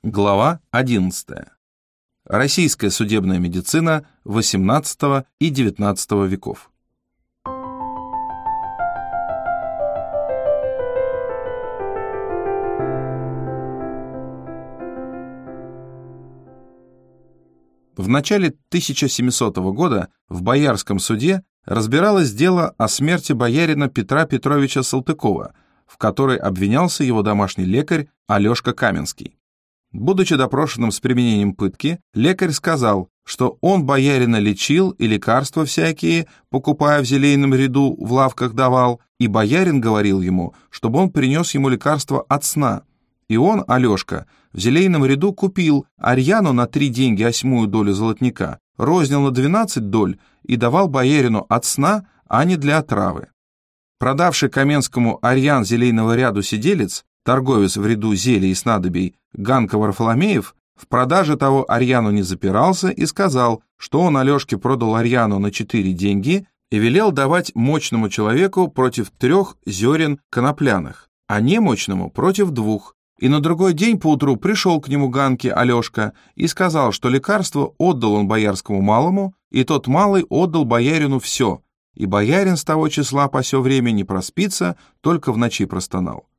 Глава 11. Российская судебная медицина XVIII и XIX веков. В начале 1700 года в Боярском суде разбиралось дело о смерти боярина Петра Петровича Салтыкова, в которой обвинялся его домашний лекарь Алешка Каменский. Будучи допрошенным с применением пытки, лекарь сказал, что он боярина лечил и лекарства всякие, покупая в зелейном ряду, в лавках давал, и боярин говорил ему, чтобы он принес ему лекарство от сна. И он, Алешка, в зелейном ряду купил арьяну на 3 деньги 1/8 долю золотника, рознил на 12 доль и давал боярину от сна, а не для отравы. Продавший Каменскому арьян зелейного ряду сиделец, торговец в ряду зелий и снадобий Ганка Варфоломеев, в продаже того арьяну не запирался и сказал, что он Алешке продал арьяну на 4 деньги и велел давать мощному человеку против 3 зерен конопляных, а немощному против 2. И на другой день поутру пришел к нему Ганке Алешка и сказал, что лекарство отдал он боярскому малому, и тот малый отдал боярину все, и боярин с того числа по сё время не проспится, только в ночи простонал.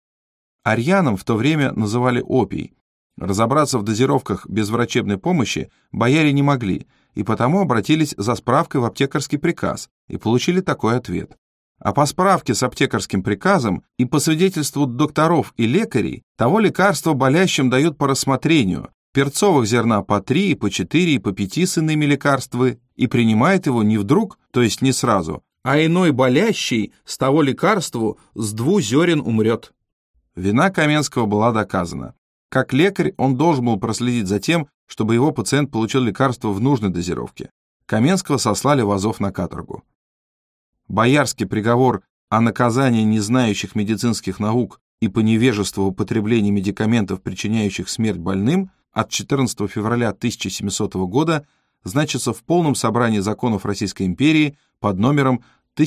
Арьяном в то время называли опий. Разобраться в дозировках без врачебной помощи бояре не могли, и потому обратились за справкой в аптекарский приказ и получили такой ответ. А по справке с аптекарским приказом и по свидетельству докторов и лекарей того лекарства болящим дают по рассмотрению, перцовых зерна по 3, по 4 и по 5 с иными лекарствами, и принимает его не вдруг, то есть не сразу, а иной болящий с того лекарству с 2 зерен умрет. Вина Каменского была доказана. Как лекарь он должен был проследить за тем, чтобы его пациент получил лекарство в нужной дозировке. Каменского сослали в Азов на каторгу. Боярский приговор о наказании незнающих медицинских наук и по невежеству употребления медикаментов, причиняющих смерть больным, от 14 февраля 1700 года значится в полном собрании законов Российской империи под номером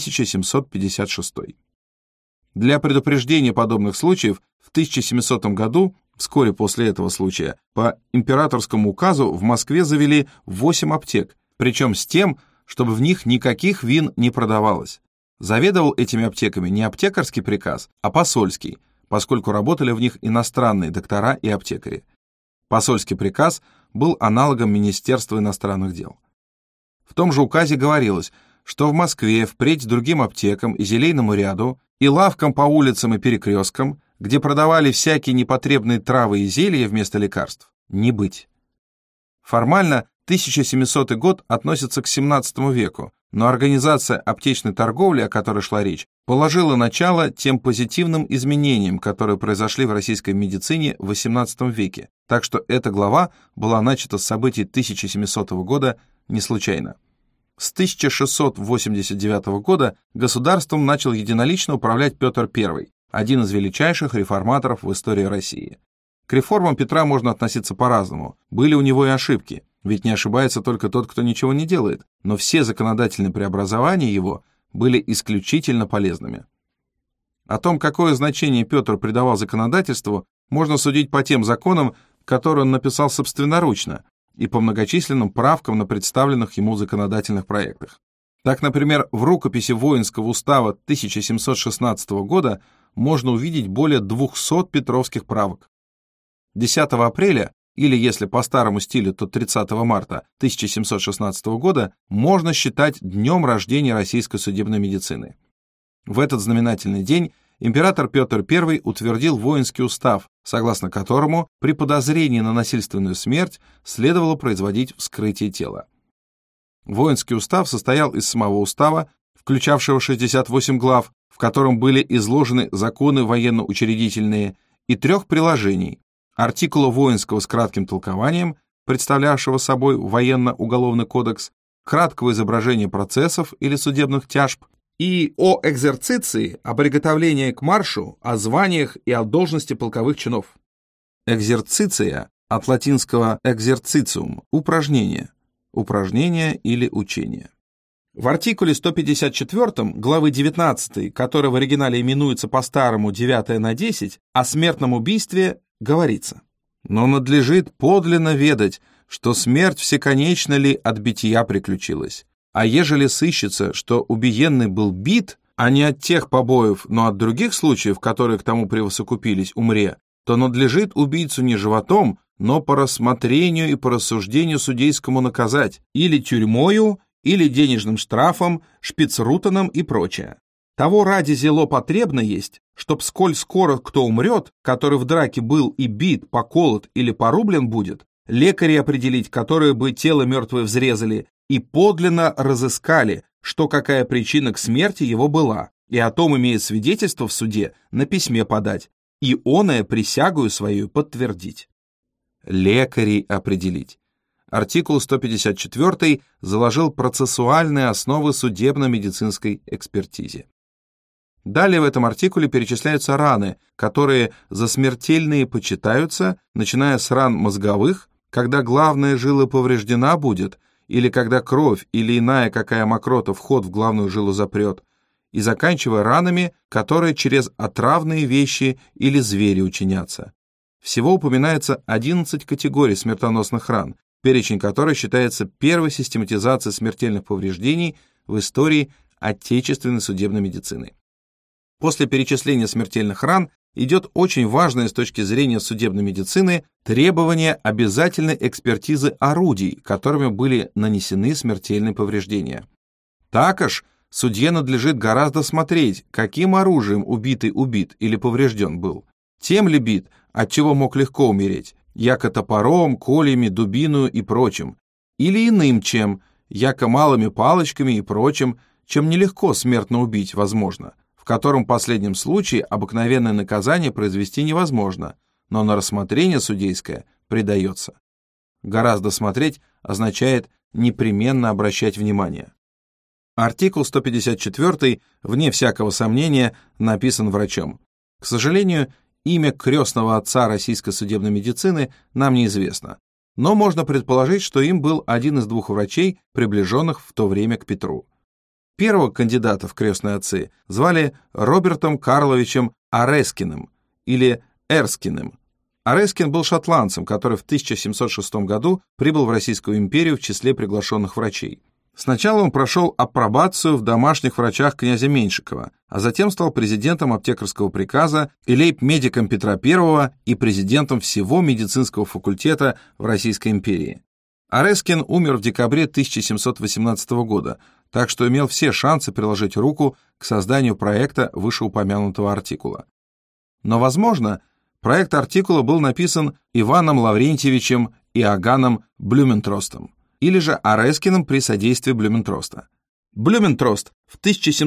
1756. Для предупреждения подобных случаев в 1700 году, вскоре после этого случая, по императорскому указу в Москве завели 8 аптек, причем с тем, чтобы в них никаких вин не продавалось. Заведовал этими аптеками не аптекарский приказ, а посольский, поскольку работали в них иностранные доктора и аптекари. Посольский приказ был аналогом Министерства иностранных дел. В том же указе говорилось, что в Москве впредь другим аптекам и зелейному ряду и лавкам по улицам и перекресткам, где продавали всякие непотребные травы и зелья вместо лекарств, не быть. Формально 1700 год относится к XVII веку, но организация аптечной торговли, о которой шла речь, положила начало тем позитивным изменениям, которые произошли в российской медицине в XVIII веке, так что эта глава была начата с событий 1700 года не случайно. С 1689 года государством начал единолично управлять Петр I, один из величайших реформаторов в истории России. К реформам Петра можно относиться по-разному. Были у него и ошибки, ведь не ошибается только тот, кто ничего не делает, но все законодательные преобразования его были исключительно полезными. О том, какое значение Петр придавал законодательству, можно судить по тем законам, которые он написал собственноручно, и по многочисленным правкам на представленных ему законодательных проектах. Так, например, в рукописи воинского устава 1716 года можно увидеть более 200 петровских правок. 10 апреля, или если по старому стилю, то 30 марта 1716 года, можно считать днем рождения российской судебной медицины. В этот знаменательный день император Петр I утвердил воинский устав, согласно которому при подозрении на насильственную смерть следовало производить вскрытие тела. Воинский устав состоял из самого устава, включавшего 68 глав, в котором были изложены законы военно-учредительные, и 3 приложений: артикула воинского с кратким толкованием, представлявшего собой военно-уголовный кодекс, краткого изображения процессов или судебных тяжб, и о экзерциции, о приготовлении к маршу, о званиях и о должности полковых чинов. Экзерциция от латинского exercitium – упражнение, упражнение или учение. В артикуле 154 главы 19, который в оригинале именуется по-старому 9 на 10, о смертном убийстве говорится: Но надлежит подлинно ведать, что смерть всеконечно ли от бития приключилась. А ежели сыщется, что убиенный был бит, а не от тех побоев, но от других случаев, которые к тому превосокупились, умре, то надлежит убийцу не животом, но по рассмотрению и по рассуждению судейскому наказать, или тюрьмою, или денежным штрафом, шпицрутаном и прочее. Того ради зело потребно есть, чтоб сколь скоро кто умрет, который в драке был и бит, поколот или порублен будет, лекари определить, которые бы тело мертвое взрезали, и подлинно разыскали, что какая причина к смерти его была, и о том имеет свидетельство в суде на письме подать, и оное присягую свою подтвердить. Лекарей определить. Артикул 154 заложил процессуальные основы судебно-медицинской экспертизе. Далее в этом артикуле перечисляются раны, которые за смертельные почитаются, начиная с ран мозговых, когда главная жила повреждена будет, или когда кровь или иная какая мокрота вход в главную жилу запрет, и заканчивая ранами, которые через отравные вещи или звери учинятся. Всего упоминается 11 категорий смертоносных ран, перечень которой считается первой систематизацией смертельных повреждений в истории отечественной судебной медицины. После перечисления смертельных ран идет очень важное с точки зрения судебной медицины требование обязательной экспертизы орудий, которыми были нанесены смертельные повреждения. Також судье надлежит гораздо смотреть, каким оружием убитый убит или поврежден был. Тем ли бит, от чего мог легко умереть, яко топором, колями, дубиною и прочим, или иным чем, яко малыми палочками и прочим, чем нелегко смертно убить возможно, в котором в последнем случае обыкновенное наказание произвести невозможно, но на рассмотрение судейское предается. Гораздо смотреть означает непременно обращать внимание. Артикул 154, вне всякого сомнения, написан врачом. К сожалению, имя крестного отца российской судебной медицины нам неизвестно, но можно предположить, что им был один из двух врачей, приближенных в то время к Петру. Первого кандидата в крестные отцы звали Робертом Карловичем Арескиным или Эрскиным. Арескин был шотландцем, который в 1706 году прибыл в Российскую империю в числе приглашенных врачей. Сначала он прошел апробацию в домашних врачах князя Меньшикова, а затем стал президентом аптекарского приказа и лейб-медиком Петра I и президентом всего медицинского факультета в Российской империи. Арескин умер в декабре 1718 года, так что имел все шансы приложить руку к созданию проекта вышеупомянутого артикула. Но, возможно, проект артикула был написан Иваном Лаврентьевичем Иоганном Блюментростом, или же Арескиным при содействии Блюментроста. Блюментрост в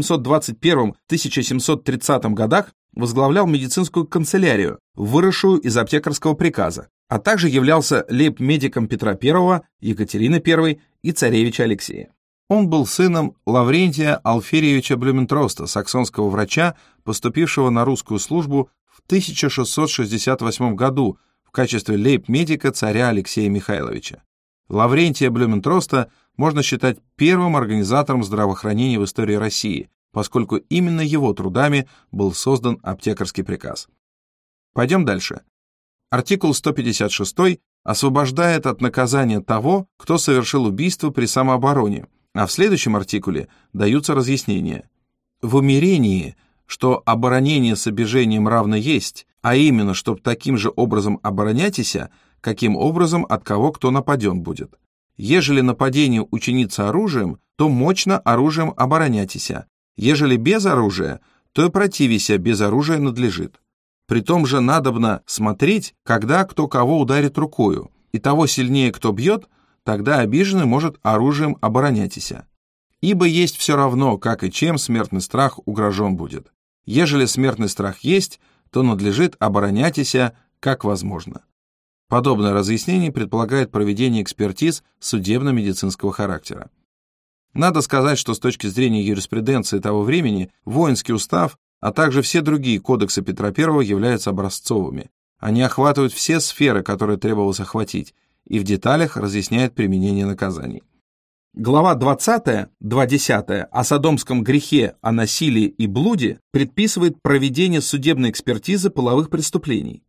1721-1730 годах возглавлял медицинскую канцелярию, выросшую из аптекарского приказа, а также являлся лейб-медиком Петра I, Екатерины I и царевича Алексея. Он был сыном Лаврентия Алфериевича Блюментроста, саксонского врача, поступившего на русскую службу в 1668 году в качестве лейб-медика царя Алексея Михайловича. Лаврентия Блюментроста можно считать первым организатором здравоохранения в истории России, поскольку именно его трудами был создан аптекарский приказ. Пойдем дальше. Артикул 156 освобождает от наказания того, кто совершил убийство при самообороне, а в следующем артикуле даются разъяснения. В умерении, что оборонение с обижением равно есть, а именно, чтоб таким же образом оборонятися, каким образом от кого кто нападен будет. Ежели нападение учинится оружием, то мощно оружием оборонятися, ежели без оружия, то и противися без оружия надлежит. При том же надобно смотреть, когда кто кого ударит рукою, и того сильнее кто бьет, тогда обиженный может оружием оборонятися. Ибо есть все равно, как и чем смертный страх угрожен будет. Ежели смертный страх есть, то надлежит оборонятися, как возможно. Подобное разъяснение предполагает проведение экспертиз судебно-медицинского характера. Надо сказать, что с точки зрения юриспруденции того времени воинский устав, а также все другие кодексы Петра I являются образцовыми. Они охватывают все сферы, которые требовалось охватить, и в деталях разъясняет применение наказаний. Глава 20, 2.10 о содомском грехе, о насилии и блуде предписывает проведение судебной экспертизы половых преступлений.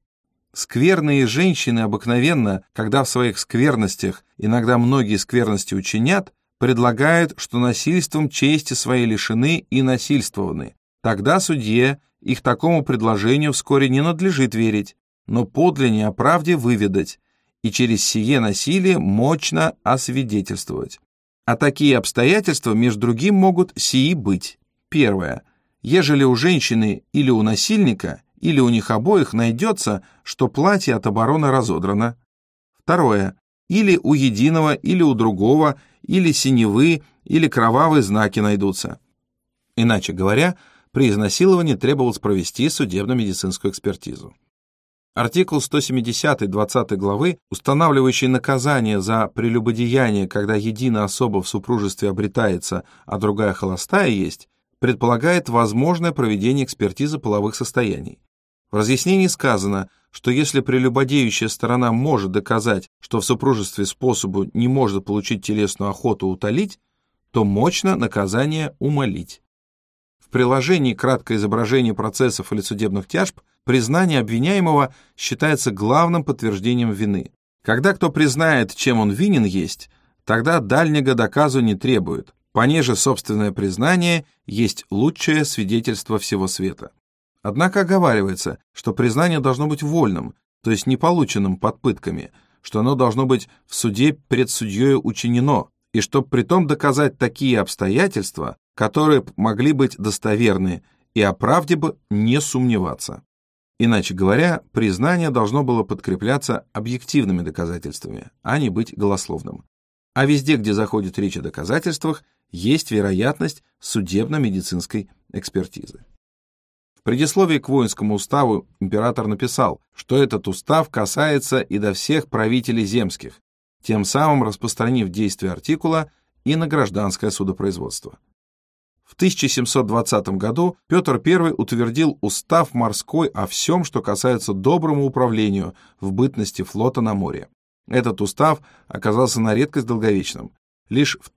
Скверные женщины обыкновенно, когда в своих скверностях иногда многие скверности учинят, предлагают, что насильством чести своей лишены и насильствованы. Тогда судье их такому предложению вскоре не надлежит верить, но подлиннее о правде выведать, и через сие насилие мощно освидетельствовать. А такие обстоятельства между другим могут сии быть. Первое. Ежели у женщины или у насильника, или у них обоих найдется, что платье от обороны разодрано. Второе. Или у единого, или у другого, или синевы, или кровавые знаки найдутся. Иначе говоря, при изнасиловании требовалось провести судебно-медицинскую экспертизу. Артикул 170 20 главы, устанавливающий наказание за прелюбодеяние, когда единая особа в супружестве обретается, а другая холостая есть, предполагает возможное проведение экспертизы половых состояний. В разъяснении сказано, что если прелюбодеющая сторона может доказать, что в супружестве способу не может получить телесную охоту утолить, то мощно наказание умолить. В приложении краткое изображение процессов или судебных тяжб признание обвиняемого считается главным подтверждением вины. Когда кто признает, чем он винен есть, тогда дальнего доказу не требует, понеже собственное признание есть лучшее свидетельство всего света. Однако оговаривается, что признание должно быть вольным, то есть не полученным под пытками, что оно должно быть в суде пред судьей учинено, и чтоб притом доказать такие обстоятельства, которые могли быть достоверны, и о правде бы не сомневаться. Иначе говоря, признание должно было подкрепляться объективными доказательствами, а не быть голословным. А везде, где заходит речь о доказательствах, есть вероятность судебно-медицинской экспертизы. В предисловии к воинскому уставу император написал, что этот устав касается и до всех правителей земских, тем самым распространив действие артикула и на гражданское судопроизводство. В 1720 году Петр I утвердил устав морской о всем, что касается доброму управлению в бытности флота на море. Этот устав оказался на редкость долговечным. Лишь в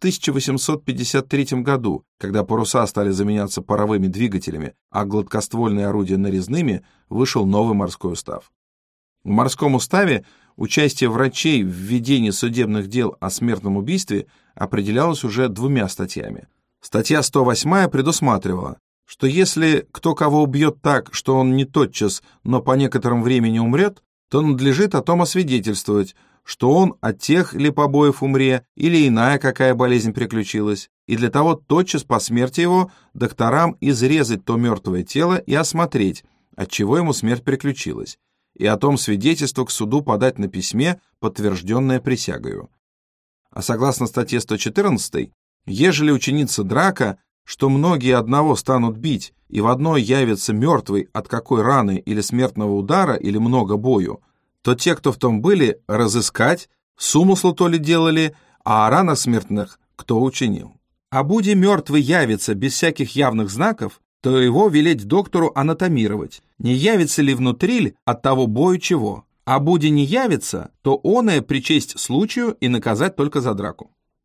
1853 году, когда паруса стали заменяться паровыми двигателями, а гладкоствольные орудия нарезными, вышел новый морской устав. В морском уставе участие врачей в ведении судебных дел о смертном убийстве определялось уже 2 статьями. Статья 108 предусматривала, что если кто кого убьет так, что он не тотчас, но по некоторому времени умрет, то надлежит о том освидетельствовать, что он от тех ли побоев умре, или иная какая болезнь приключилась, и для того тотчас по смерти его докторам изрезать то мертвое тело и осмотреть, от чего ему смерть приключилась, и о том свидетельство к суду подать на письме, подтвержденное присягою. А согласно статье 114, ежели учинится драка, что многие одного станут бить, и в одной явится мертвый от какой раны или смертного удара или много бою, то те, кто в том были, разыскать, с умысла то ли делали, а о ранах смертных кто учинил. А буди мертвый явится без всяких явных знаков, то его велеть доктору анатомировать, не явится ли внутриль от того бою чего, а буди не явится, то оное причесть случаю и наказать только за драку.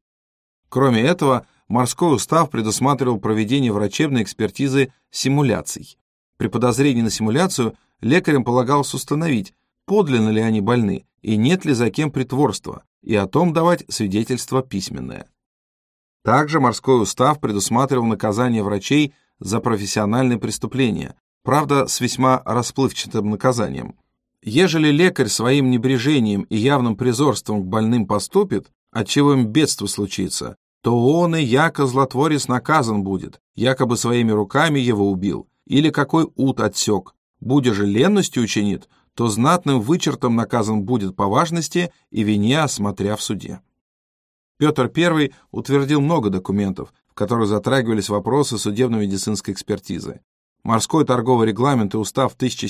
Кроме этого, морской устав предусматривал проведение врачебной экспертизы симуляций. При подозрении на симуляцию лекарям полагалось установить, подлинно ли они больны и нет ли за кем притворства, и о том давать свидетельство письменное. Также морской устав предусматривал наказание врачей за профессиональные преступления, правда, с весьма расплывчатым наказанием. Ежели лекарь своим небрежением и явным презорством к больным поступит, отчего им бедство случится, то он и яко злотворец наказан будет, якобы своими руками его убил, или какой ут отсек, будя же ленностью учинит, то знатным вычертом наказан будет по важности и вине, осмотря в суде. Петр I утвердил много документов, в которых затрагивались вопросы судебно-медицинской экспертизы. Морской торговый регламент и устав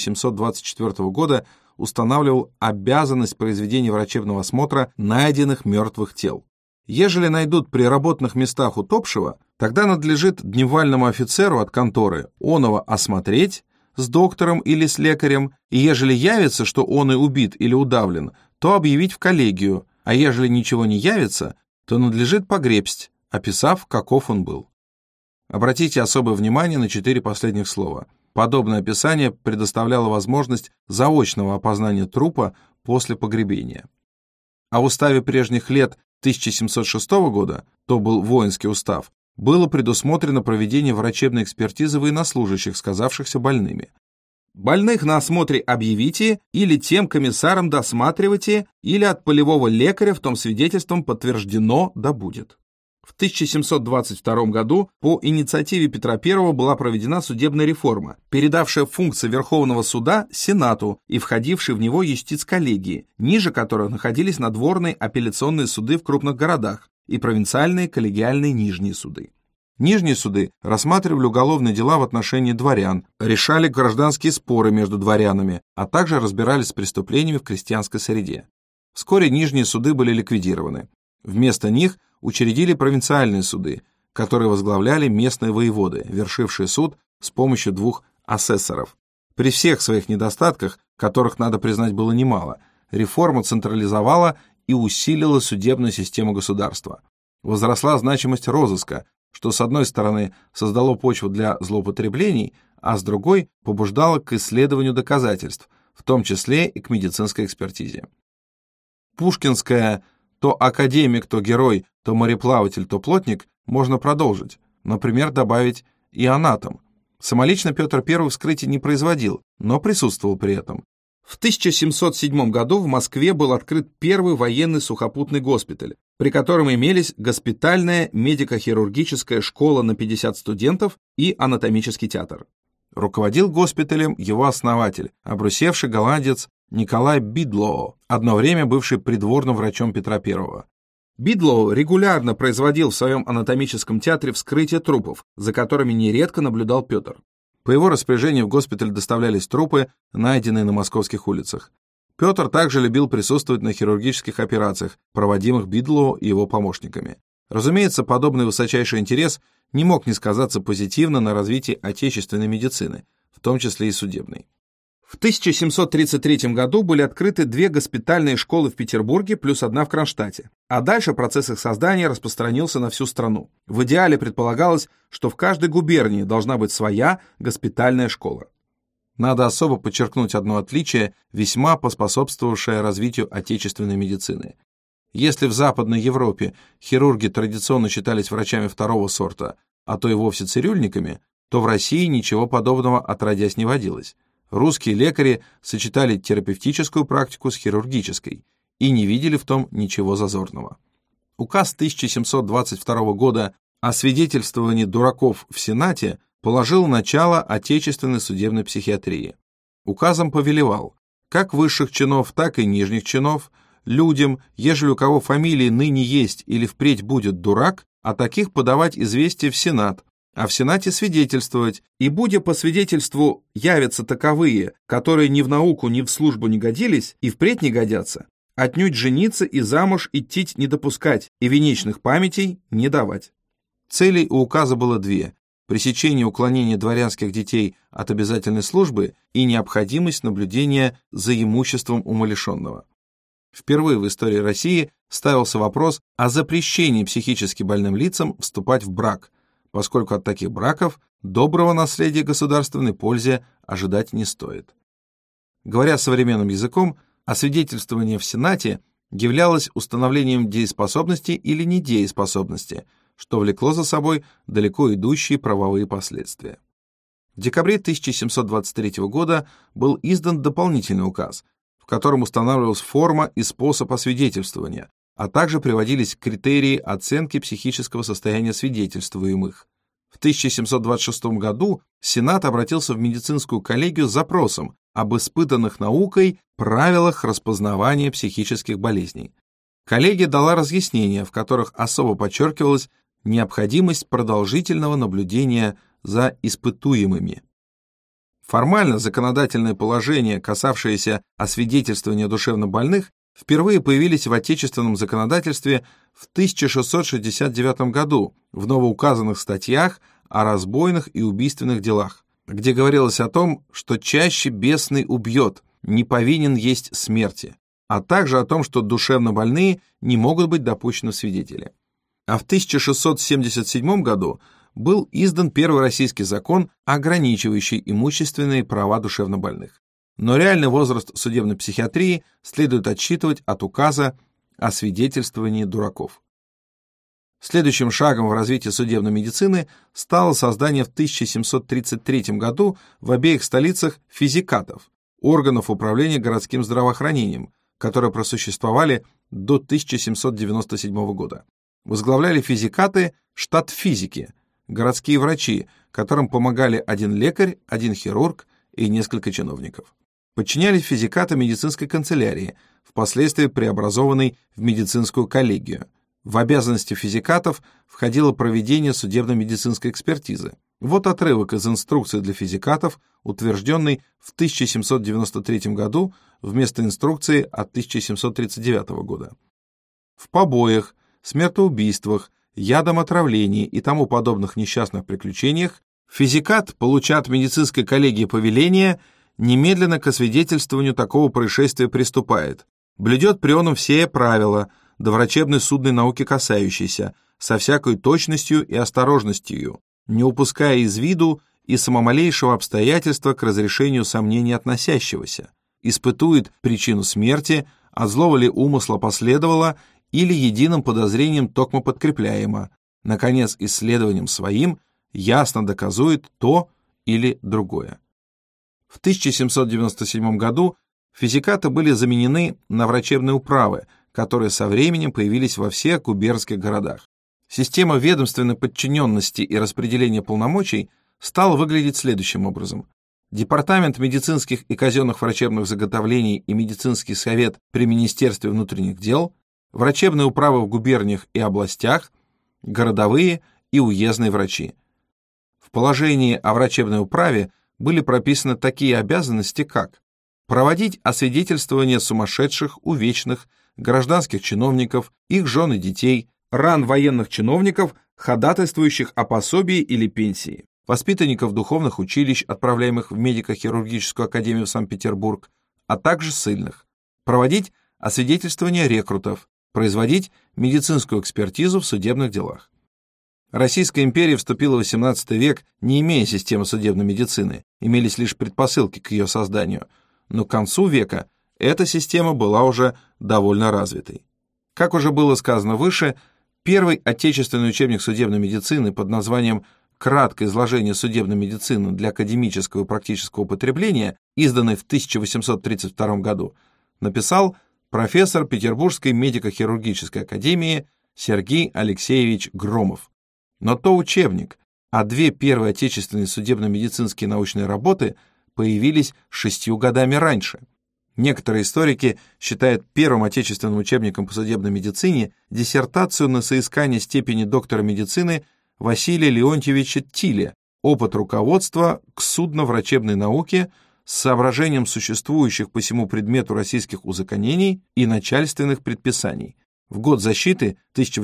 1724 года устанавливал обязанность произведения врачебного осмотра найденных мертвых тел. Ежели найдут при работных местах утопшего, тогда надлежит дневальному офицеру от конторы оного осмотреть с доктором или с лекарем, и ежели явится, что он и убит или удавлен, то объявить в коллегию, а ежели ничего не явится, то надлежит погребсть, описав, каков он был. Обратите особое внимание на 4 последних слова. Подобное описание предоставляло возможность заочного опознания трупа после погребения. А в уставе прежних лет 1706 года, то был воинский устав, было предусмотрено проведение врачебной экспертизы военнослужащих, сказавшихся больными. Больных на осмотре объявите, или тем комиссарам досматривайте, или от полевого лекаря в том свидетельством подтверждено да будет. В 1722 году по инициативе Петра I была проведена судебная реформа, передавшая функции Верховного суда Сенату и входившие в него юстиц-коллегии, ниже которых находились надворные апелляционные суды в крупных городах и провинциальные коллегиальные нижние суды. Нижние суды рассматривали уголовные дела в отношении дворян, решали гражданские споры между дворянами, а также разбирались с преступлениями в крестьянской среде. Вскоре нижние суды были ликвидированы. Вместо них учредили провинциальные суды, которые возглавляли местные воеводы, вершившие суд с помощью 2 асессоров. При всех своих недостатках, которых, надо признать, было немало, реформа централизовала и усилила судебную систему государства. Возросла значимость розыска, что с одной стороны создало почву для злоупотреблений, а с другой побуждало к исследованию доказательств, в том числе и к медицинской экспертизе. Пушкинская «то академик, то герой, то мореплаватель, то плотник» можно продолжить, например, добавить и анатом. Самолично Петр I вскрытий не производил, но присутствовал при этом. В 1707 году в Москве был открыт первый военный сухопутный госпиталь, при котором имелись госпитальная медико-хирургическая школа на 50 студентов и анатомический театр. Руководил госпиталем его основатель, обрусевший голландец Николай Бидлоу, одно время бывший придворным врачом Петра I. Бидлоу регулярно производил в своем анатомическом театре вскрытие трупов, за которыми нередко наблюдал Петр. По его распоряжению в госпиталь доставлялись трупы, найденные на московских улицах. Петр также любил присутствовать на хирургических операциях, проводимых Бидлоу и его помощниками. Разумеется, подобный высочайший интерес не мог не сказаться позитивно на развитии отечественной медицины, в том числе и судебной. В 1733 году были открыты 2 госпитальные школы в Петербурге плюс 1 в Кронштадте, а дальше процесс их создания распространился на всю страну. В идеале предполагалось, что в каждой губернии должна быть своя госпитальная школа. Надо особо подчеркнуть одно отличие, весьма поспособствовавшее развитию отечественной медицины. Если в Западной Европе хирурги традиционно считались врачами 2-го сорта, а то и вовсе цирюльниками, то в России ничего подобного отродясь не водилось. Русские лекари сочетали терапевтическую практику с хирургической и не видели в том ничего зазорного. Указ 1722 года о свидетельствовании дураков в Сенате положил начало отечественной судебной психиатрии. Указом повелевал, как высших чинов, так и нижних чинов, людям, ежели у кого фамилии ныне есть или впредь будет дурак, о таких подавать известие в Сенат, а в Сенате свидетельствовать, и, будя по свидетельству явятся таковые, которые ни в науку, ни в службу не годились и впредь не годятся, отнюдь жениться и замуж идти не допускать и венечных памятей не давать. Целей у указа было 2: пресечение уклонения дворянских детей от обязательной службы и необходимость наблюдения за имуществом умалишенного. Впервые в истории России ставился вопрос о запрещении психически больным лицам вступать в брак, поскольку от таких браков доброго наследия государственной пользе ожидать не стоит. Говоря современным языком, освидетельствование в Сенате являлось установлением дееспособности или недееспособности, что влекло за собой далеко идущие правовые последствия. В декабре 1723 года был издан дополнительный указ, в котором устанавливалась форма и способ освидетельствования, а также приводились критерии оценки психического состояния свидетельствуемых. В 1726 году Сенат обратился в медицинскую коллегию с запросом об испытанных наукой правилах распознавания психических болезней. Коллегия дала разъяснения, в которых особо подчеркивалась необходимость продолжительного наблюдения за испытуемыми. Формально законодательные положения, касавшиеся освидетельствования душевнобольных, впервые появились в отечественном законодательстве в 1669 году в новоуказанных статьях о разбойных и убийственных делах, где говорилось о том, что чаще бесный убьет, не повинен есть смерти, а также о том, что душевнобольные не могут быть допущены в свидетели. А в 1677 году был издан первый российский закон, ограничивающий имущественные права душевнобольных. Но реальный возраст судебной психиатрии следует отсчитывать от указа о свидетельствовании дураков. Следующим шагом в развитии судебной медицины стало создание в 1733 году в обеих столицах физикатов, органов управления городским здравоохранением, которые просуществовали до 1797 года. Возглавляли физикаты штат физики, городские врачи, которым помогали один лекарь, один хирург и несколько чиновников. Подчинялись физикаты медицинской канцелярии, впоследствии преобразованной в медицинскую коллегию. В обязанности физикатов входило проведение судебно-медицинской экспертизы. Вот отрывок из инструкции для физикатов, утвержденной в 1793 году вместо инструкции от 1739 года. В побоях, смертоубийствах, ядом отравлении и тому подобных несчастных приключениях физикат, получа от медицинской коллегии повеление, немедленно к освидетельствованию такого происшествия приступает, блюдет при оном все правила, до врачебной судной науки касающейся, со всякой точностью и осторожностью, не упуская из виду и самомалейшего обстоятельства к разрешению сомнений относящегося, испытует причину смерти, от злого ли умысла последовало или единым подозрением токмо подкрепляемо, наконец, исследованием своим ясно доказует то или другое. В 1797 году физикаты были заменены на врачебные управы, которые со временем появились во всех губернских городах. Система ведомственной подчиненности и распределения полномочий стала выглядеть следующим образом. Департамент медицинских и казенных врачебных заготовлений и медицинский совет при Министерстве внутренних дел, врачебные управы в губерниях и областях, городовые и уездные врачи. В положении о врачебной управе были прописаны такие обязанности, как проводить освидетельствование сумасшедших, увечных, гражданских чиновников, их жен и детей, ран военных чиновников, ходатайствующих о пособии или пенсии, воспитанников духовных училищ, отправляемых в медико-хирургическую академию в Санкт-Петербург, а также ссыльных, проводить освидетельствование рекрутов, производить медицинскую экспертизу в судебных делах. Российская империя вступила в XVIII век, не имея системы судебной медицины, имелись лишь предпосылки к ее созданию, но к концу века эта система была уже довольно развитой. Как уже было сказано выше, первый отечественный учебник судебной медицины под названием «Краткое изложение судебной медицины для академического и практического употребления», изданный в 1832 году, написал профессор Петербургской медико-хирургической академии Сергей Алексеевич Громов. Но то учебник, а две первые отечественные судебно-медицинские научные работы появились 6 годами раньше. Некоторые историки считают первым отечественным учебником по судебной медицине диссертацию на соискание степени доктора медицины Василия Леонтьевича Тиля «Опыт руководства к судно-врачебной науке с соображением существующих по сему предмету российских узаконений и начальственных предписаний». В год защиты,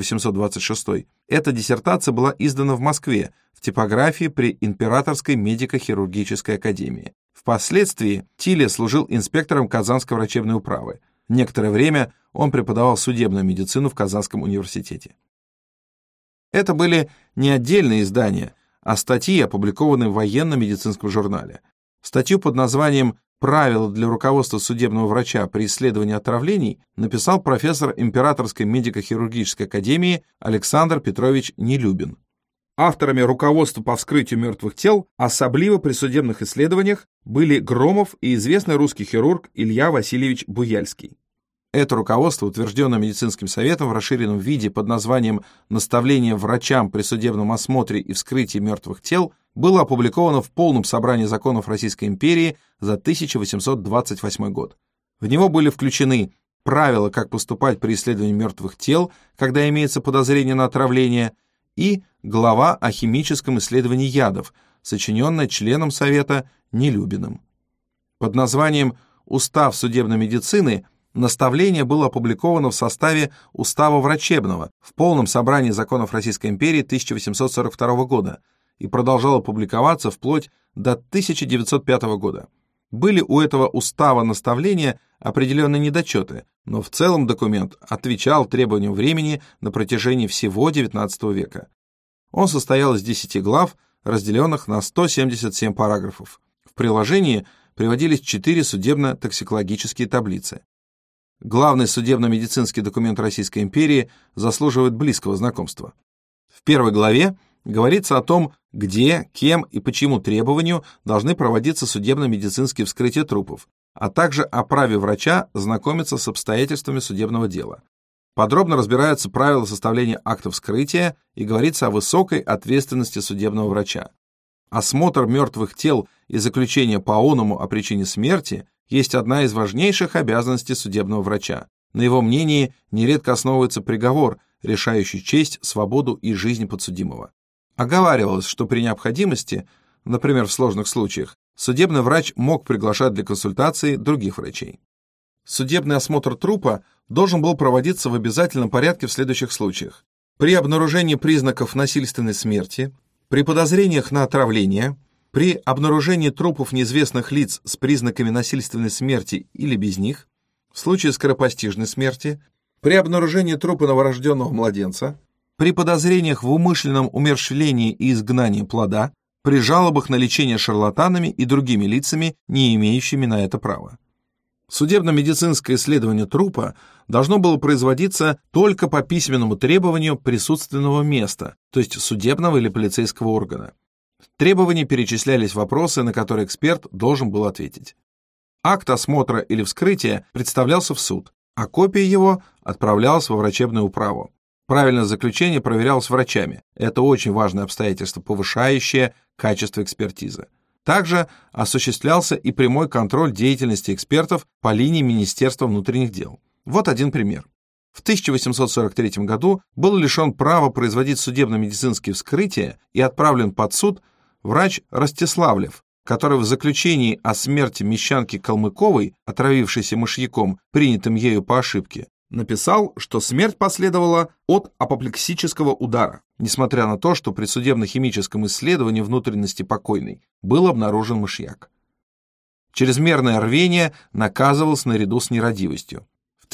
1826, эта диссертация была издана в Москве в типографии при Императорской медико-хирургической академии. Впоследствии Тиля служил инспектором Казанской врачебной управы. Некоторое время он преподавал судебную медицину в Казанском университете. Это были не отдельные издания, а статьи, опубликованные в военно-медицинском журнале. Статью под названием «Правила для руководства судебного врача при исследовании отравлений» написал профессор Императорской медико-хирургической академии Александр Петрович Нелюбин. Авторами руководства по вскрытию мертвых тел, особливо при судебных исследованиях, были Громов и известный русский хирург Илья Васильевич Буяльский. Это руководство, утвержденное медицинским советом в расширенном виде под названием «Наставление врачам при судебном осмотре и вскрытии мертвых тел», было опубликовано в полном собрании законов Российской империи за 1828 год. В него были включены правила, как поступать при исследовании мертвых тел, когда имеется подозрение на отравление, и глава о химическом исследовании ядов, сочиненная членом Совета Нелюбиным. Под названием «Устав судебной медицины» наставление было опубликовано в составе Устава врачебного в полном собрании законов Российской империи 1842 года и продолжало публиковаться вплоть до 1905 года. Были у этого устава наставления определенные недочеты, но в целом документ отвечал требованиям времени на протяжении всего XIX века. Он состоял из 10 глав, разделенных на 177 параграфов. В приложении приводились 4 судебно-токсикологические таблицы. Главный судебно-медицинский документ Российской империи заслуживает близкого знакомства. В первой главе говорится о том, где, кем и по чьему требованию должны проводиться судебно-медицинские вскрытия трупов, а также о праве врача знакомиться с обстоятельствами судебного дела. Подробно разбираются правила составления акта вскрытия и говорится о высокой ответственности судебного врача. Осмотр мертвых тел и заключение по оному о причине смерти есть одна из важнейших обязанностей судебного врача. На его мнении нередко основывается приговор, решающий честь, свободу и жизнь подсудимого. Оговаривалось, что при необходимости, например, в сложных случаях, судебный врач мог приглашать для консультации других врачей. Судебный осмотр трупа должен был проводиться в обязательном порядке в следующих случаях: при обнаружении признаков насильственной смерти, при подозрениях на отравление, при обнаружении трупов неизвестных лиц с признаками насильственной смерти или без них, в случае скоропостижной смерти, при обнаружении трупа новорожденного младенца, при подозрениях в умышленном умерщвлении и изгнании плода, при жалобах на лечение шарлатанами и другими лицами, не имеющими на это права. Судебно-медицинское исследование трупа должно было производиться только по письменному требованию присутственного места, то есть судебного или полицейского органа. В требовании перечислялись вопросы, на которые эксперт должен был ответить. Акт осмотра или вскрытия представлялся в суд, а копия его отправлялась во врачебную управу. Правильное заключение проверялось врачами. Это очень важное обстоятельство, повышающее качество экспертизы. Также осуществлялся и прямой контроль деятельности экспертов по линии Министерства внутренних дел. Вот один пример. В 1843 году был лишен права производить судебно-медицинские вскрытия и отправлен под суд врач Ростиславлев, который в заключении о смерти мещанки Калмыковой, отравившейся мышьяком, принятым ею по ошибке, написал, что смерть последовала от апоплексического удара, несмотря на то, что при судебно-химическом исследовании внутренности покойной был обнаружен мышьяк. Чрезмерное рвение наказывалось наряду с нерадивостью. В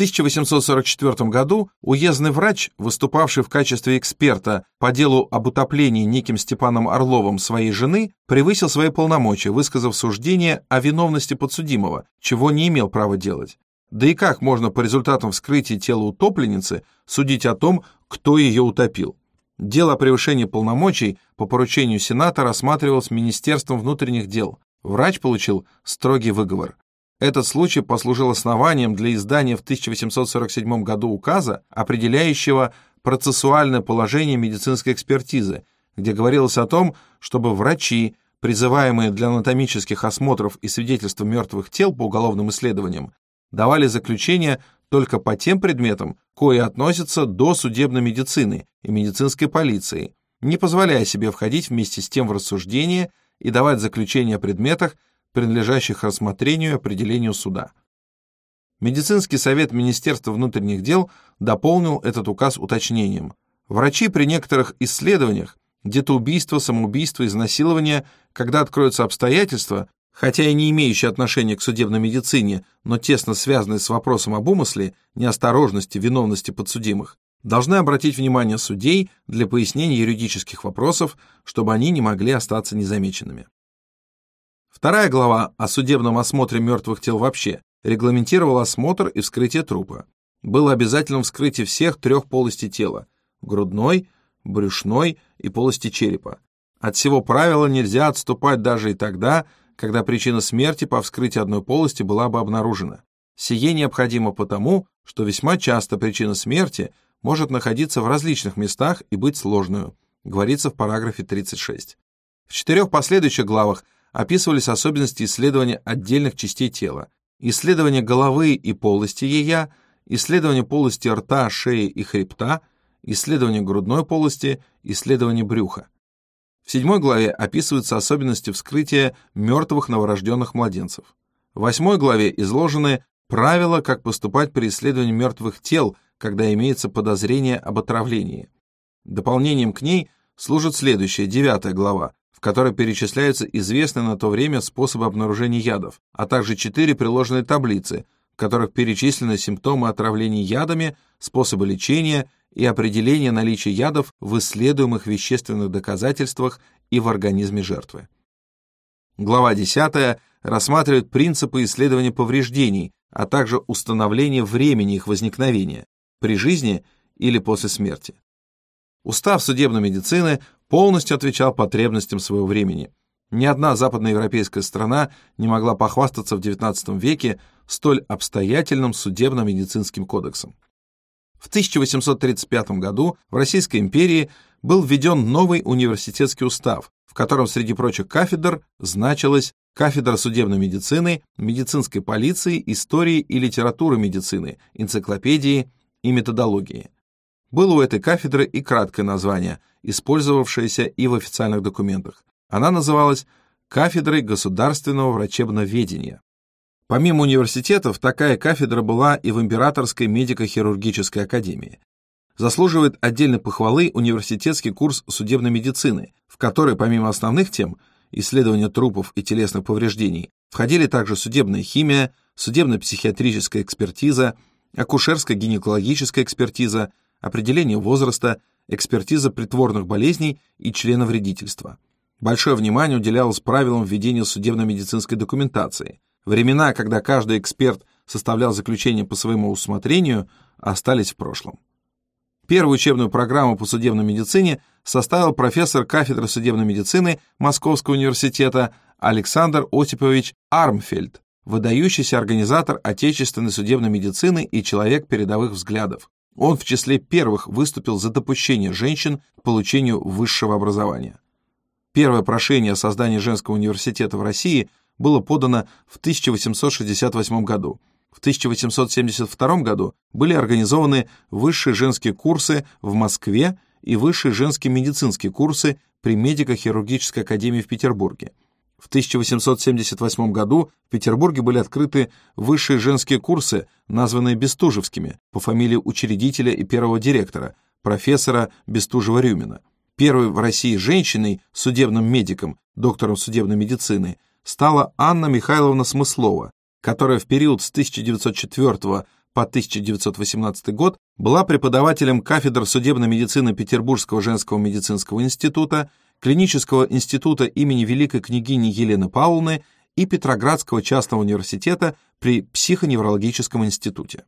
1844 году уездный врач, выступавший в качестве эксперта по делу об утоплении неким Степаном Орловым своей жены, превысил свои полномочия, высказав суждение о виновности подсудимого, чего не имел права делать. Да и как можно по результатам вскрытия тела утопленницы судить о том, кто ее утопил? Дело о превышении полномочий по поручению Сената рассматривалось Министерством внутренних дел. Врач получил строгий выговор. Этот случай послужил основанием для издания в 1847 году указа, определяющего процессуальное положение медицинской экспертизы, где говорилось о том, чтобы врачи, призываемые для анатомических осмотров и свидетельства мертвых тел по уголовным исследованиям, давали заключения только по тем предметам, кои относятся до судебной медицины и медицинской полиции, не позволяя себе входить вместе с тем в рассуждение и давать заключения о предметах, принадлежащих рассмотрению и определению суда. Медицинский совет Министерства внутренних дел дополнил этот указ уточнением. Врачи при некоторых исследованиях, где-то убийство, самоубийство, изнасилование, когда откроются обстоятельства, хотя и не имеющие отношения к судебной медицине, но тесно связанные с вопросом об умысле, неосторожности, виновности подсудимых, должны обратить внимание судей для пояснения юридических вопросов, чтобы они не могли остаться незамеченными. Вторая глава о судебном осмотре мертвых тел вообще регламентировала осмотр и вскрытие трупа. Было обязательным вскрытие всех 3 полостей тела – грудной, брюшной и полости черепа. От всего правила нельзя отступать даже и тогда, когда причина смерти по вскрытию одной полости была бы обнаружена. Сие необходимо потому, что весьма часто причина смерти может находиться в различных местах и быть сложной, говорится в параграфе 36. В 4 последующих главах описывались особенности исследования отдельных частей тела, исследование головы и полости ея, исследование полости рта, шеи и хребта, исследование грудной полости, исследование брюха. В 7 главе описываются особенности вскрытия мертвых новорожденных младенцев. В 8 главе изложены правила, как поступать при исследовании мертвых тел, когда имеется подозрение об отравлении. Дополнением к ней служит следующая, 9 глава, в которой перечисляются известные на то время способы обнаружения ядов, а также 4 приложенные таблицы, в которых перечислены симптомы отравлений ядами, способы лечения и определение наличия ядов в исследуемых вещественных доказательствах и в организме жертвы. Глава 10 рассматривает принципы исследования повреждений, а также установление времени их возникновения при жизни или после смерти. Устав судебной медицины полностью отвечал потребностям своего времени. Ни одна западноевропейская страна не могла похвастаться в XIX веке столь обстоятельным судебно-медицинским кодексом. В 1835 году в Российской империи был введен новый университетский устав, в котором среди прочих кафедр значилась кафедра судебной медицины, медицинской полиции, истории и литературы медицины, энциклопедии и методологии. Было у этой кафедры и краткое название, использовавшееся и в официальных документах. Она называлась «Кафедрой государственного врачебноведения». Помимо университетов, такая кафедра была и в Императорской медико-хирургической академии. Заслуживает отдельной похвалы университетский курс судебной медицины, в который, помимо основных тем, исследования трупов и телесных повреждений, входили также судебная химия, судебно-психиатрическая экспертиза, акушерско-гинекологическая экспертиза, определение возраста, экспертиза притворных болезней и членовредительства. Большое внимание уделялось правилам введения судебно-медицинской документации. Времена, когда каждый эксперт составлял заключение по своему усмотрению, остались в прошлом. Первую учебную программу по судебной медицине составил профессор кафедры судебной медицины Московского университета Александр Осипович Армфельд, выдающийся организатор отечественной судебной медицины и человек передовых взглядов. Он в числе первых выступил за допущение женщин к получению высшего образования. Первое прошение о создании женского университета в России было подано в 1868 году. В 1872 году были организованы высшие женские курсы в Москве и высшие женские медицинские курсы при медико-хирургической академии в Петербурге. В 1878 году в Петербурге были открыты высшие женские курсы, названные Бестужевскими, по фамилии учредителя и первого директора, профессора Бестужева-Рюмина. Первой в России женщиной, судебным медиком, доктором судебной медицины, стала Анна Михайловна Смыслова, которая в период с 1904 по 1918 год была преподавателем кафедр судебной медицины Петербургского женского медицинского института, клинического института имени великой княгини Елены Павловны и Петроградского частного университета при психоневрологическом институте.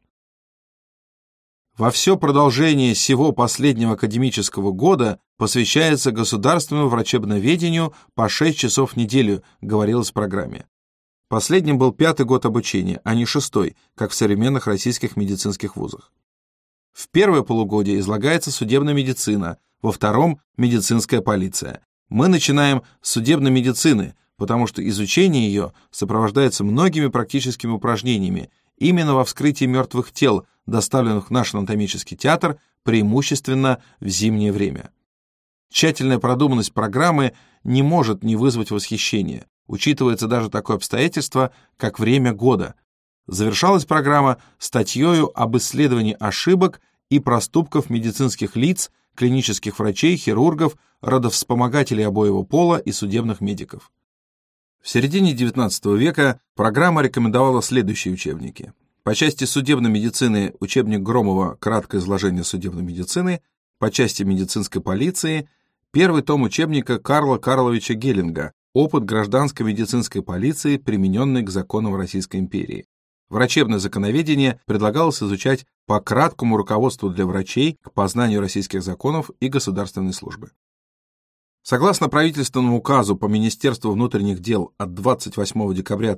Во все продолжение сего последнего академического года посвящается государственному врачебноведению по 6 часов в неделю, говорилось в программе. Последним был 5-й год обучения, а не 6-й, как в современных российских медицинских вузах. В первое полугодие излагается судебная медицина, во втором – медицинская полиция. Мы начинаем с судебной медицины, потому что изучение ее сопровождается многими практическими упражнениями именно во вскрытии мертвых тел, доставленных в наш анатомический театр преимущественно в зимнее время. Тщательная продуманность программы не может не вызвать восхищения. Учитывается даже такое обстоятельство, как время года. Завершалась программа статьёю об исследовании ошибок и проступков медицинских лиц, клинических врачей, хирургов, родовспомогателей обоего пола и судебных медиков. В середине XIX века программа рекомендовала следующие учебники. По части судебной медицины учебник Громова «Краткое изложение судебной медицины», по части медицинской полиции первый том учебника Карла Карловича Геллинга «Опыт гражданской медицинской полиции, примененный к законам Российской империи». Врачебное законоведение предлагалось изучать по краткому руководству для врачей к познанию российских законов и государственной службы. Согласно правительственному указу по Министерству внутренних дел от 28 декабря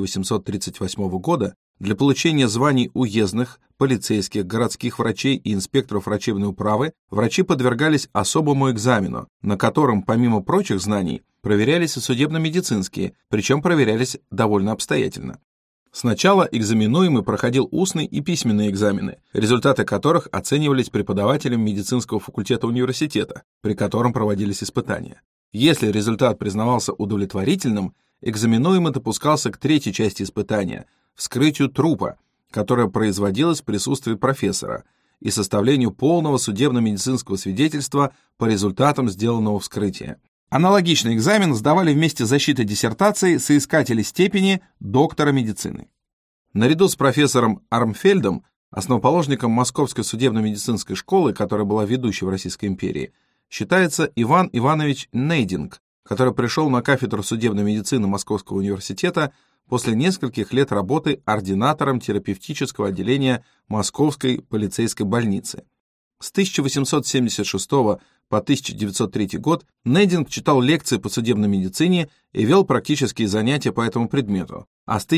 1838 года для получения званий уездных, полицейских, городских врачей и инспекторов врачебной управы врачи подвергались особому экзамену, на котором, помимо прочих знаний, проверялись и судебно-медицинские, причем проверялись довольно обстоятельно. Сначала экзаменуемый проходил устные и письменные экзамены, результаты которых оценивались преподавателем медицинского факультета университета, при котором проводились испытания. Если результат признавался удовлетворительным, экзаменуемый допускался к третьей части испытания – вскрытию трупа, которое производилось в присутствии профессора, и составлению полного судебно-медицинского свидетельства по результатам сделанного вскрытия. Аналогичный экзамен сдавали вместе с защитой диссертации соискатели степени доктора медицины. Наряду с профессором Армфельдом Основоположником Московской судебно-медицинской школы, которая была ведущей в Российской империи, считается Иван Иванович Нейдинг, который пришел на кафедру судебной медицины Московского университета после нескольких лет работы ординатором терапевтического отделения Московской полицейской больницы. С 1876 по 1903 год Нейдинг читал лекции по судебной медицине и вел практические занятия по этому предмету, а с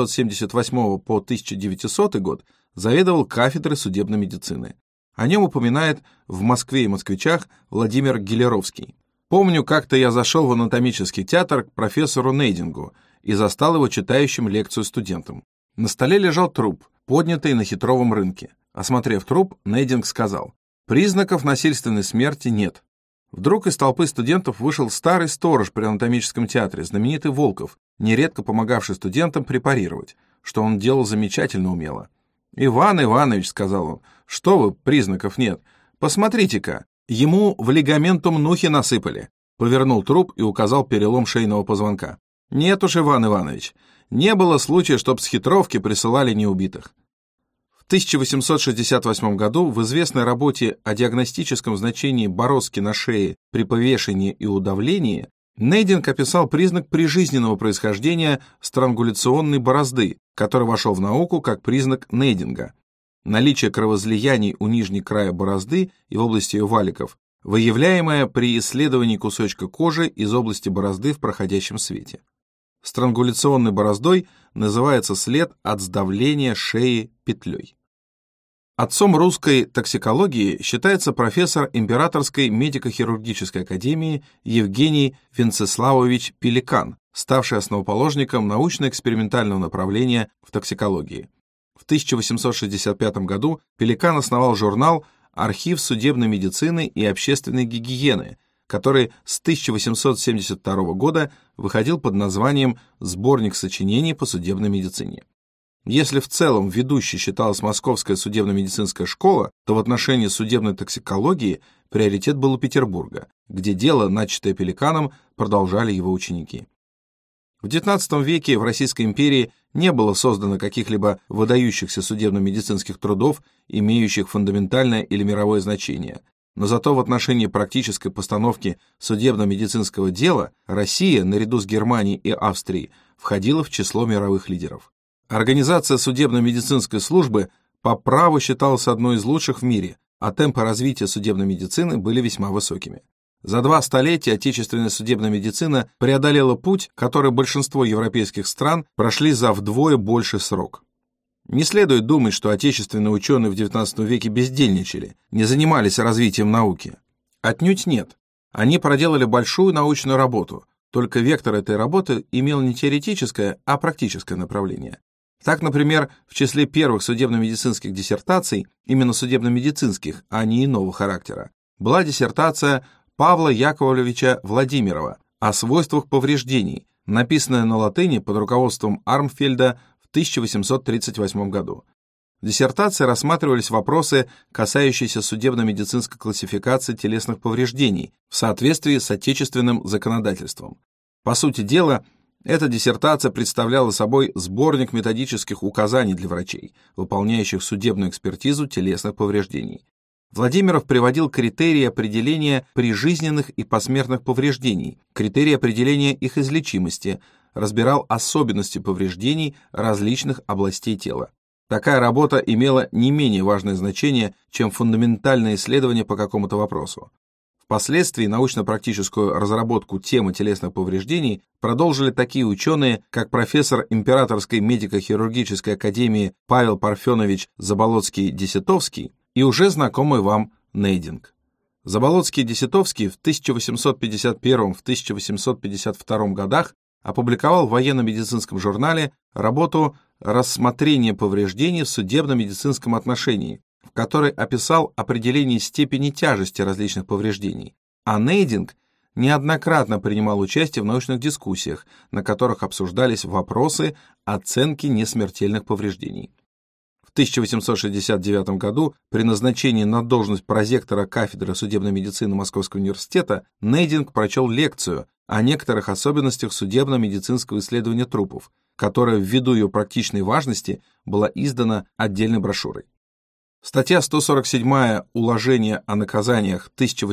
1878 по 1900 год заведовал кафедрой судебной медицины. О нем упоминает в «Москве и москвичах» Владимир Гелеровский. «Помню, как-то я зашел в анатомический театр к профессору Нейдингу и застал его читающим лекцию студентам. На столе лежал труп, поднятый на хитровом рынке. Осмотрев труп, Нейдинг сказал: признаков насильственной смерти нет. Вдруг из толпы студентов вышел старый сторож при анатомическом театре, знаменитый Волков, нередко помогавший студентам препарировать, что он делал замечательно умело. «Иван Иванович», — сказал он, — «что вы, признаков нет. Посмотрите-ка, ему в лигаментум нухи насыпали». Повернул труп и указал перелом шейного позвонка. «Нет уж, Иван Иванович, не было случая, чтоб с хитровки присылали неубитых». В 1868 году в известной работе о диагностическом значении бороздки на шее при повешении и удавлении Нейдинг описал признак прижизненного происхождения странгуляционной борозды, который вошел в науку как признак Нейдинга. Наличие кровоизлияний у нижнего края борозды и в области ее валиков, выявляемое при исследовании кусочка кожи из области борозды в проходящем свете. Странгуляционной бороздой называется след от сдавления шеи петлей. Отцом русской токсикологии считается профессор Императорской медико-хирургической академии Евгений Венцеславович Пеликан, ставший основоположником научно-экспериментального направления в токсикологии. В 1865 году Пеликан основал журнал «Архив судебной медицины и общественной гигиены», который с 1872 года выходил под названием «Сборник сочинений по судебной медицине». Если в целом ведущей считалась Московская судебно-медицинская школа, то в отношении судебной токсикологии приоритет был у Петербурга, где дело, начатое Пеликаном, продолжали его ученики. В XIX веке в Российской империи не было создано каких-либо выдающихся судебно-медицинских трудов, имеющих фундаментальное или мировое значение, но зато в отношении практической постановки судебно-медицинского дела Россия, наряду с Германией и Австрией, входила в число мировых лидеров. Организация судебно-медицинской службы по праву считалась одной из лучших в мире, а темпы развития судебной медицины были весьма высокими. За 2 столетия отечественная судебная медицина преодолела путь, который большинство европейских стран прошли за вдвое больший срок. Не следует думать, что отечественные ученые в XIX веке бездельничали, не занимались развитием науки. Отнюдь нет. Они проделали большую научную работу, только вектор этой работы имел не теоретическое, а практическое направление. Так, например, в числе первых судебно-медицинских диссертаций, именно судебно-медицинских, а не иного характера, была диссертация Павла Яковлевича Владимирова о свойствах повреждений, написанная на латыни под руководством Армфельда в 1838 году. В диссертации рассматривались вопросы, касающиеся судебно-медицинской классификации телесных повреждений в соответствии с отечественным законодательством. По сути дела, эта диссертация представляла собой сборник методических указаний для врачей, выполняющих судебную экспертизу телесных повреждений. Владимиров приводил критерии определения прижизненных и посмертных повреждений, критерии определения их излечимости, разбирал особенности повреждений различных областей тела. Такая работа имела не менее важное значение, чем фундаментальное исследование по какому-то вопросу. Впоследствии научно-практическую разработку темы телесных повреждений продолжили такие ученые, как профессор Императорской медико-хирургической академии Павел Парфенович Заболоцкий-Десятовский и уже знакомый вам Нейдинг. Заболоцкий-Десятовский в 1851-1852 годах опубликовал в военно-медицинском журнале работу «Рассмотрение повреждений в судебно-медицинском отношении», в которой описал определение степени тяжести различных повреждений, а Нейдинг неоднократно принимал участие в научных дискуссиях, на которых обсуждались вопросы оценки несмертельных повреждений. В 1869 году при назначении на должность прозектора кафедры судебной медицины Московского университета Нейдинг прочел лекцию о некоторых особенностях судебно-медицинского исследования трупов, которая ввиду ее практичной важности была издана отдельной брошюрой. Статья 147 Уложения о наказаниях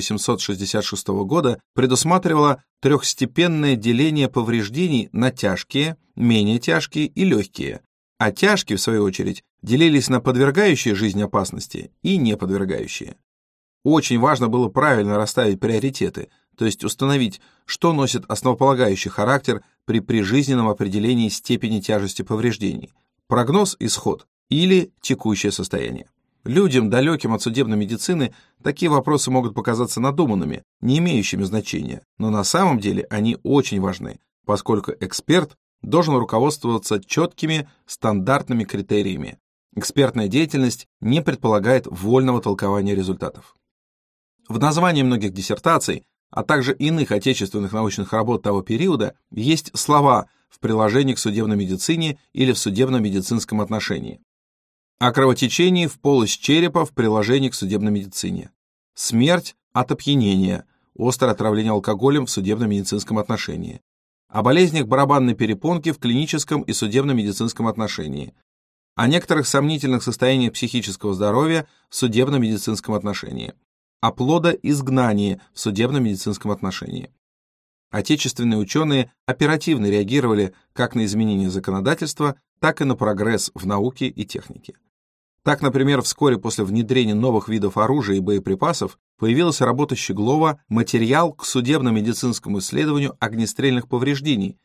1866 года предусматривала трехстепенное деление повреждений на тяжкие, менее тяжкие и легкие, а тяжкие, в свою очередь, делились на подвергающие жизнь опасности и не подвергающие. Очень важно было правильно расставить приоритеты, то есть установить, что носит основополагающий характер при прижизненном определении степени тяжести повреждений – прогноз, исход или текущее состояние. Людям, далеким от судебной медицины, такие вопросы могут показаться надуманными, не имеющими значения, но на самом деле они очень важны, поскольку эксперт должен руководствоваться четкими стандартными критериями. Экспертная деятельность не предполагает вольного толкования результатов. В названии многих диссертаций, а также иных отечественных научных работ того периода, есть слова в приложении к судебной медицине или в судебно-медицинском отношении. О кровотечении в полость черепа в приложении к судебной медицине. Смерть от опьянения, острое отравление алкоголем в судебно-медицинском отношении. О болезнях барабанной перепонки в клиническом и судебно-медицинском отношении. О некоторых сомнительных состояниях психического здоровья в судебно-медицинском отношении. О плодоизгнании в судебно-медицинском отношении. Отечественные ученые оперативно реагировали как на изменения законодательства, так и на прогресс в науке и технике. Так, например, вскоре после внедрения новых видов оружия и боеприпасов появилась работа Щеглова «Материал к судебно-медицинскому исследованию огнестрельных повреждений»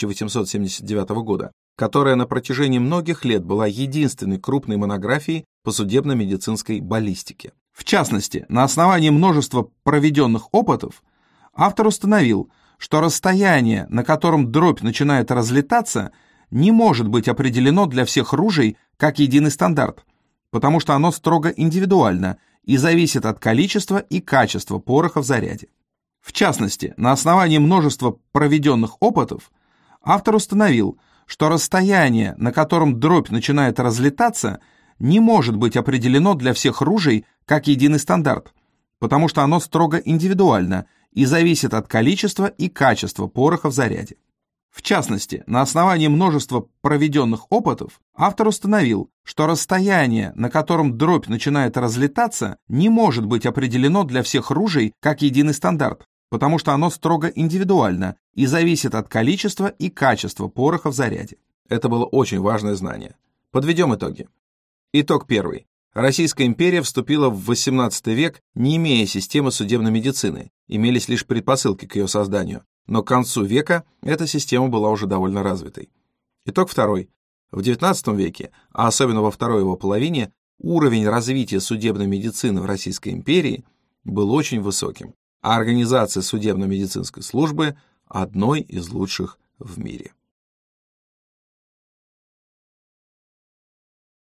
1879 года, которая на протяжении многих лет была единственной крупной монографией по судебно-медицинской баллистике. В частности, на основании множества проведенных опытов автор установил, что расстояние, на котором дробь начинает разлетаться, не может быть определено для всех ружей как единый стандарт, потому что оно строго индивидуально и зависит от количества и качества пороха в заряде. В частности, на основании множества проведенных опытов автор установил, что расстояние, на котором дробь начинает разлетаться, не может быть определено для всех ружей как единый стандарт, потому что оно строго индивидуально и зависит от количества и качества пороха в заряде. В частности, на основании множества проведенных опытов автор установил, что расстояние, на котором дробь начинает разлетаться, не может быть определено для всех ружей как единый стандарт, потому что оно строго индивидуально и зависит от количества и качества пороха в заряде. Это было очень важное знание. Подведем итоги. Итог первый. Российская империя вступила в XVIII век, не имея системы судебной медицины, имелись лишь предпосылки к ее созданию, но к концу века эта система была уже довольно развитой. Итог второй. В XIX веке, а особенно во второй его половине, уровень развития судебной медицины в Российской империи был очень высоким, а организация судебно-медицинской службы одной из лучших в мире.